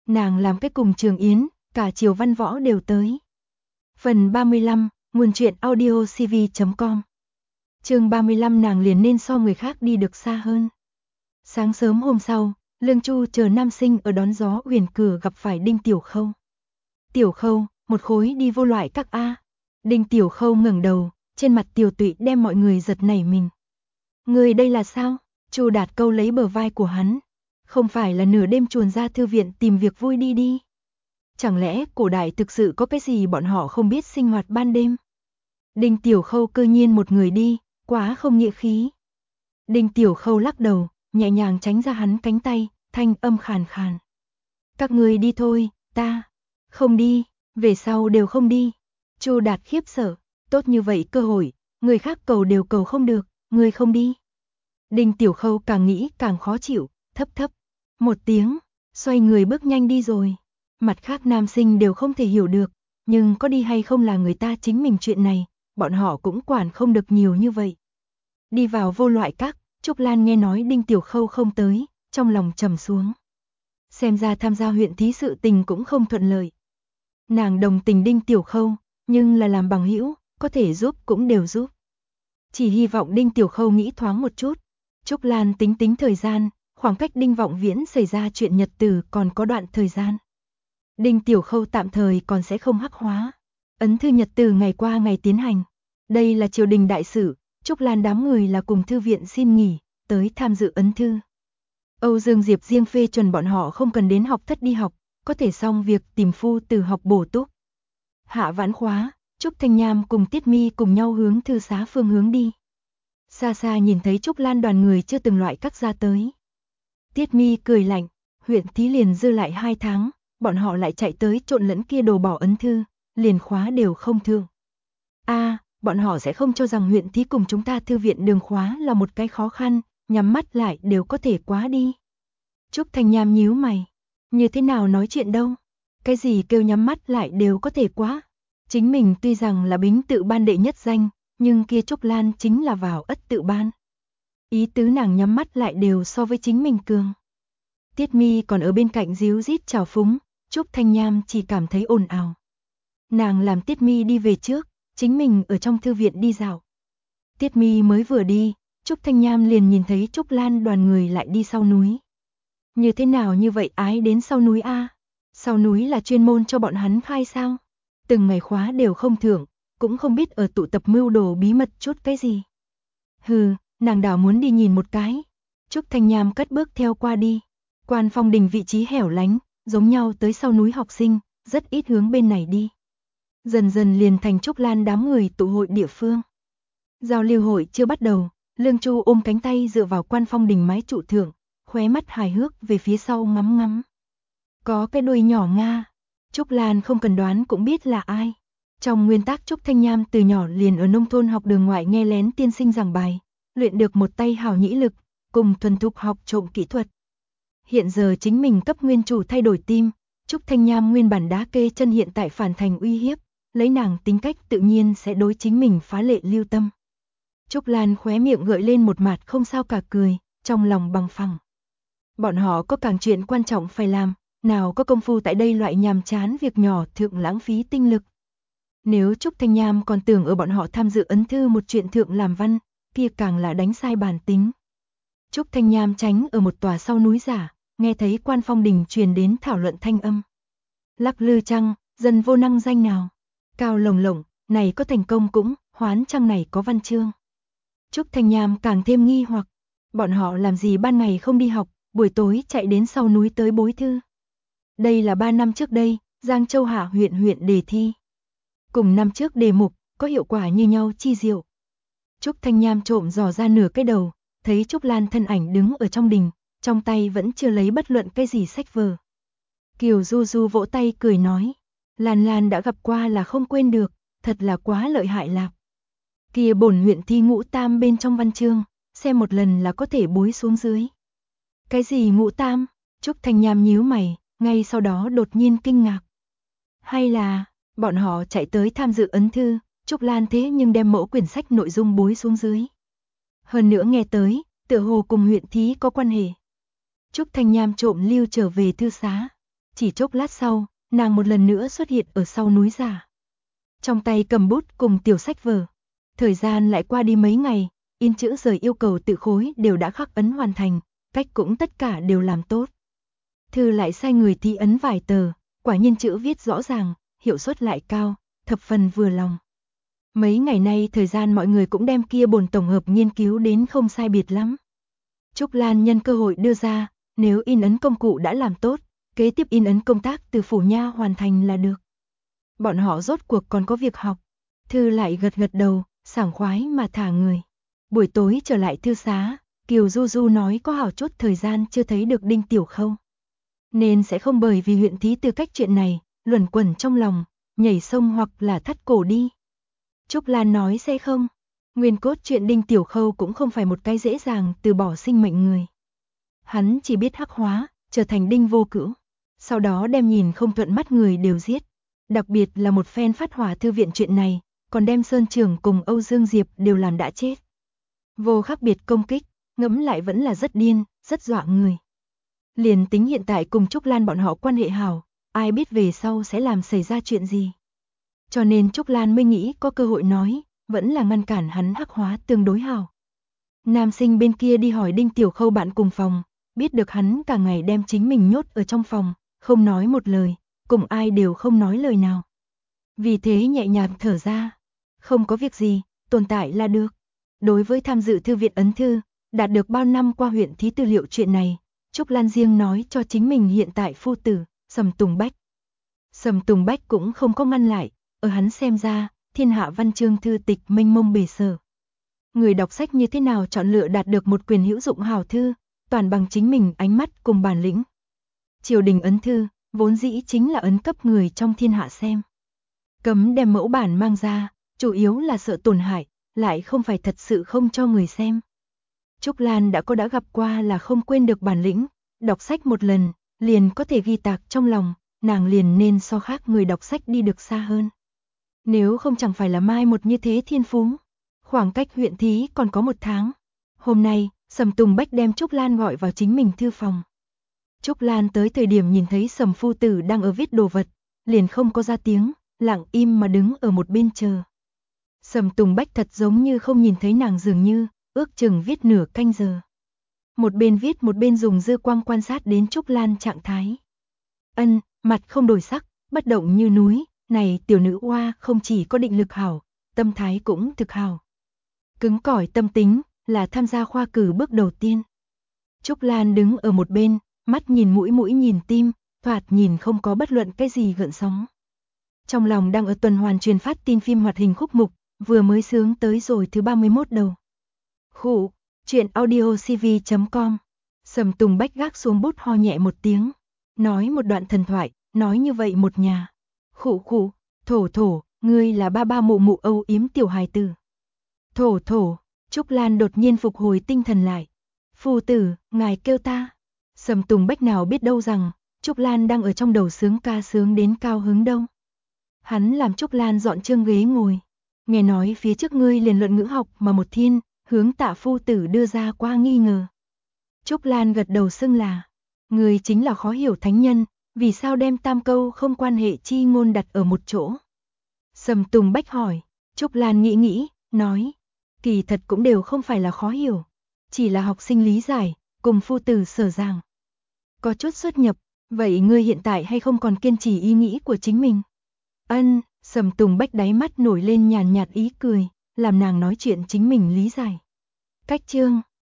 Nàng làm cái cùng Trường Yến, cả Triều Văn Võ đều tới. Phần 35, nguồn truyện audiocv.com. Chương 35 nàng liền nên so người khác đi được xa hơn. Sáng sớm hôm sau, Lương Chu chờ nam sinh ở đón gió huyền cửa gặp phải Đinh Tiểu Khâu. Tiểu Khâu, một khối đi vô loại các A. Đinh Tiểu Khâu ngẩng đầu, trên mặt tiều tụy đem mọi người giật nảy mình. Người đây là sao? Chu Đạt câu lấy bờ vai của hắn. Không phải là nửa đêm chuồn ra thư viện tìm việc vui đi đi. Chẳng lẽ cổ đại thực sự có cái gì bọn họ không biết sinh hoạt ban đêm? Đinh Tiểu Khâu cơ nhiên một người đi, quá không nghĩa khí. Đinh Tiểu Khâu lắc đầu, nhẹ nhàng tránh ra hắn cánh tay, thanh âm khàn khàn. Các người đi thôi, ta không đi, về sau đều không đi. Chu Đạt khiếp sợ, tốt như vậy cơ hội, người khác cầu đều cầu không được, người không đi. Đinh Tiểu Khâu càng nghĩ càng khó chịu, thấp thấp một tiếng, xoay người bước nhanh đi rồi. Mặt khác nam sinh đều không thể hiểu được, nhưng có đi hay không là người ta chính mình chuyện này, bọn họ cũng quản không được nhiều như vậy. Đi vào vô loại các, Trúc Lan nghe nói Đinh Tiểu Khâu không tới, trong lòng trầm xuống. Xem ra tham gia huyện thí sự tình cũng không thuận lợi. Nàng đồng tình Đinh Tiểu Khâu, nhưng là làm bằng hữu, có thể giúp cũng đều giúp. Chỉ hy vọng Đinh Tiểu Khâu nghĩ thoáng một chút. Trúc Lan tính tính thời gian, khoảng cách Đinh Vọng Viễn xảy ra chuyện nhật tử còn có đoạn thời gian. Đinh Tiểu Khâu tạm thời còn sẽ không hắc hóa. Ấn thư nhật tử ngày qua ngày tiến hành. Đây là triều đình đại sự, Trúc Lan đám người là cùng thư viện xin nghỉ, tới tham dự ấn thư. Âu Dương Diệp riêng phê chuẩn bọn họ không cần đến học thất đi học, có thể xong việc tìm phu từ học bổ túc. Hạ vãn khóa, Trúc Thanh Nham cùng Tiết Mi cùng nhau hướng thư xá phương hướng đi. Xa xa nhìn thấy Trúc Lan đoàn người chưa từng loại các ra tới. Tiết Mi cười lạnh, huyện thí liền dư lại 2 tháng, bọn họ lại chạy tới trộn lẫn kia đồ bỏ ấn thư, liền khóa đều không thượng. Bọn họ sẽ không cho rằng huyện thí cùng chúng ta thư viện đường khóa là một cái khó khăn, nhắm mắt lại đều có thể quá đi. Trúc Thanh Nham nhíu mày, như thế nào nói chuyện đâu? Cái gì kêu nhắm mắt lại đều có thể quá? Chính mình tuy rằng là bính tự ban đệ nhất danh, nhưng kia Trúc Lan chính là vào ất tự ban. Ý tứ nàng nhắm mắt lại đều so với chính mình cường. Tiết Mi còn ở bên cạnh díu dít chào phúng, Trúc Thanh Nham chỉ cảm thấy ồn ào. Nàng làm Tiết Mi đi về trước, chính mình ở trong thư viện đi dạo. Tiết Mi mới vừa đi, Trúc Thanh Nham liền nhìn thấy Trúc Lan đoàn người lại đi sau núi. Như thế nào như vậy ái đến sau núi a? Sau núi là chuyên môn cho bọn hắn khai sao? Từng ngày khóa đều không thưởng, cũng không biết ở tụ tập mưu đồ bí mật chút cái gì. Hừ, nàng đảo muốn đi nhìn một cái. Trúc Thanh Nham cất bước theo qua đi. Quan Phong Đình vị trí hẻo lánh, giống nhau tới sau núi học sinh, rất ít hướng bên này đi. Dần dần liền thành Trúc Lan đám người tụ hội địa phương. Giao lưu hội chưa bắt đầu, Lương Chu ôm cánh tay dựa vào Quan Phong Đình mái trụ thượng, khóe mắt hài hước về phía sau ngắm ngắm. Có cái đuôi nhỏ Nga, Trúc Lan không cần đoán cũng biết là ai. Trong nguyên tắc Trúc Thanh Nham từ nhỏ liền ở nông thôn học đường ngoại nghe lén tiên sinh giảng bài, luyện được một tay hào nhĩ lực, cùng thuần thục học trộm kỹ thuật. Hiện giờ chính mình cấp nguyên chủ thay đổi tim, Trúc Thanh Nham nguyên bản đá kê chân hiện tại phản thành uy hiếp, lấy nàng tính cách tự nhiên sẽ đối chính mình phá lệ lưu tâm. Trúc Lan khóe miệng gợi lên một mặt không sao cả cười, trong lòng bằng phẳng. Bọn họ có càng chuyện quan trọng phải làm, nào có công phu tại đây loại nhàm chán việc nhỏ thượng lãng phí tinh lực. Nếu Trúc Thanh Nham còn tưởng ở bọn họ tham dự ấn thư một chuyện thượng làm văn, kia càng là đánh sai bản tính. Trúc Thanh Nham tránh ở một tòa sau núi giả, nghe thấy Quan Phong Đình truyền đến thảo luận thanh âm. Lắc lư chăng, dân vô năng danh nào? Cao lồng lộng, này có thành công cũng, hoán chăng này có văn chương. Trúc Thanh Nham càng thêm nghi hoặc, bọn họ làm gì ban ngày không đi học, buổi tối chạy đến sau núi tới bối thư. Đây là 3 năm trước đây, Giang Châu Hạ huyện đề thi. Cùng năm trước đề mục, có hiệu quả như nhau chi diệu. Trúc Thanh Nham trộm dò ra nửa cái đầu, thấy Trúc Lan thân ảnh đứng ở trong đình, trong tay vẫn chưa lấy bất luận cái gì sách vở. Kiều Du Du vỗ tay cười nói, Lan Lan đã gặp qua là không quên được, thật là quá lợi hại lạc. Kia bổn huyện thi ngũ tam bên trong văn chương, xem một lần là có thể bối xuống dưới. Cái gì ngũ tam? Trúc Thanh Nham nhíu mày, ngay sau đó đột nhiên kinh ngạc. Hay là, bọn họ chạy tới tham dự ấn thư, Trúc Lan thế nhưng đem mẫu quyển sách nội dung bối xuống dưới. Hơn nữa nghe tới, tựa hồ cùng huyện thí có quan hệ. Trúc Thanh Nham trộm lưu trở về thư xá. Chỉ chốc lát sau, nàng một lần nữa xuất hiện ở sau núi giả. Trong tay cầm bút cùng tiểu sách vở. Thời gian lại qua đi mấy ngày, in chữ rời yêu cầu tự khối đều đã khắc ấn hoàn thành, cách cũng tất cả đều làm tốt. Thư lại sai người thi ấn vài tờ, quả nhiên chữ viết rõ ràng, hiệu suất lại cao, thập phần vừa lòng. Mấy ngày nay thời gian mọi người cũng đem kia bổn tổng hợp nghiên cứu đến không sai biệt lắm. Trúc Lan nhân cơ hội đưa ra, nếu in ấn công cụ đã làm tốt, kế tiếp in ấn công tác từ phủ nha hoàn thành là được. Bọn họ rốt cuộc còn có việc học. Thư lại gật gật đầu, sảng khoái mà thả người. Buổi tối trở lại thư xá, Kiều Du Du nói có hảo chút thời gian chưa thấy được Đinh Tiểu Khâu. Nên sẽ không bởi vì huyện thí tư cách chuyện này, luẩn quẩn trong lòng, nhảy sông hoặc là thắt cổ đi. Trúc Lan nói sẽ không. Nguyên cốt chuyện Đinh Tiểu Khâu cũng không phải một cái dễ dàng từ bỏ sinh mệnh người. Hắn chỉ biết hắc hóa, trở thành Đinh Vô Cữu. Sau đó đem nhìn không thuận mắt người đều giết. Đặc biệt là một phen phát hỏa thư viện chuyện này, còn đem Sơn Trường cùng Âu Dương Diệp đều làm đã chết. Vô khác biệt công kích, ngẫm lại vẫn là rất điên, rất dọa người. Liền tính hiện tại cùng Trúc Lan bọn họ quan hệ hảo, ai biết về sau sẽ làm xảy ra chuyện gì. Cho nên Trúc Lan mới nghĩ có cơ hội nói, vẫn là ngăn cản hắn hắc hóa tương đối hảo. Nam sinh bên kia đi hỏi Đinh Tiểu Khâu bạn cùng phòng, biết được hắn cả ngày đem chính mình nhốt ở trong phòng, không nói một lời, cùng ai đều không nói lời nào. Vì thế nhẹ nhàng thở ra, không có việc gì, tồn tại là được. Đối với tham dự thư viện ấn thư, đạt được bao năm qua huyện thí tư liệu chuyện này, Trúc Lan riêng nói cho chính mình hiện tại phu tử, Sầm Tùng Bách. Sầm Tùng Bách cũng không có ngăn lại, ở hắn xem ra, thiên hạ văn chương thư tịch mênh mông bề sở. Người đọc sách như thế nào chọn lựa đạt được một quyền hữu dụng hảo thư, toàn bằng chính mình ánh mắt cùng bản lĩnh. Triều đình ấn thư, vốn dĩ chính là ấn cấp người trong thiên hạ xem. Cấm đem mẫu bản mang ra, chủ yếu là sợ tổn hại, lại không phải thật sự không cho người xem. Trúc Lan đã gặp qua là không quên được bản lĩnh, đọc sách một lần, liền có thể ghi tạc trong lòng, nàng liền nên so khác người đọc sách đi được xa hơn. Nếu không chẳng phải là mai một như thế thiên phú. Khoảng cách huyện thí còn có 1 tháng. Hôm nay, Sầm Tùng Bách đem Trúc Lan gọi vào chính mình thư phòng. Trúc Lan tới thời điểm nhìn thấy Sầm phu tử đang ở viết đồ vật, liền không có ra tiếng, lặng im mà đứng ở một bên chờ. Sầm Tùng Bách thật giống như không nhìn thấy nàng dường như, ước chừng viết nửa canh giờ. Một bên viết một bên dùng dư quang quan sát đến Trúc Lan trạng thái. Mặt không đổi sắc, bất động như núi, này tiểu nữ oa không chỉ có định lực hảo, tâm thái cũng thực hảo. Cứng cỏi tâm tính, là tham gia khoa cử bước đầu tiên. Trúc Lan đứng ở một bên, mắt nhìn mũi nhìn tim, thoạt nhìn không có bất luận cái gì gợn sóng. Trong lòng đang ở tuần hoàn truyền phát tin phim hoạt hình khúc mục, vừa mới sướng tới rồi thứ 31 đầu. Chuyện audiocv.com. Sầm Tùng Bách gác xuống bút ho nhẹ một tiếng, nói một đoạn thần thoại, nói như vậy một nhà. Thổ, ngươi là ba mụ mụ âu yếm tiểu hài tử. Thổ, Trúc Lan đột nhiên phục hồi tinh thần lại. Phu tử, ngài kêu ta. Sầm Tùng Bách nào biết đâu rằng, Trúc Lan đang ở trong đầu sướng ca sướng đến cao hứng đâu. Hắn làm Trúc Lan dọn chương ghế ngồi. Nghe nói phía trước ngươi liền luận ngữ học mà một thiên, hướng Tạ phu tử đưa ra qua nghi ngờ. Trúc Lan gật đầu xưng là, ngươi chính là khó hiểu thánh nhân, vì sao đem tam câu không quan hệ chi ngôn đặt ở một chỗ. Sầm Tùng Bách hỏi, Trúc Lan nghĩ, nói, kỳ thật cũng đều không phải là khó hiểu, chỉ là học sinh lý giải, cùng phu tử sở giảng. Có chút xuất nhập, vậy ngươi hiện tại hay không còn kiên trì ý nghĩ của chính mình? Sầm Tùng Bách đáy mắt nổi lên nhàn nhạt ý cười, làm nàng nói chuyện chính mình lý giải. Cách chương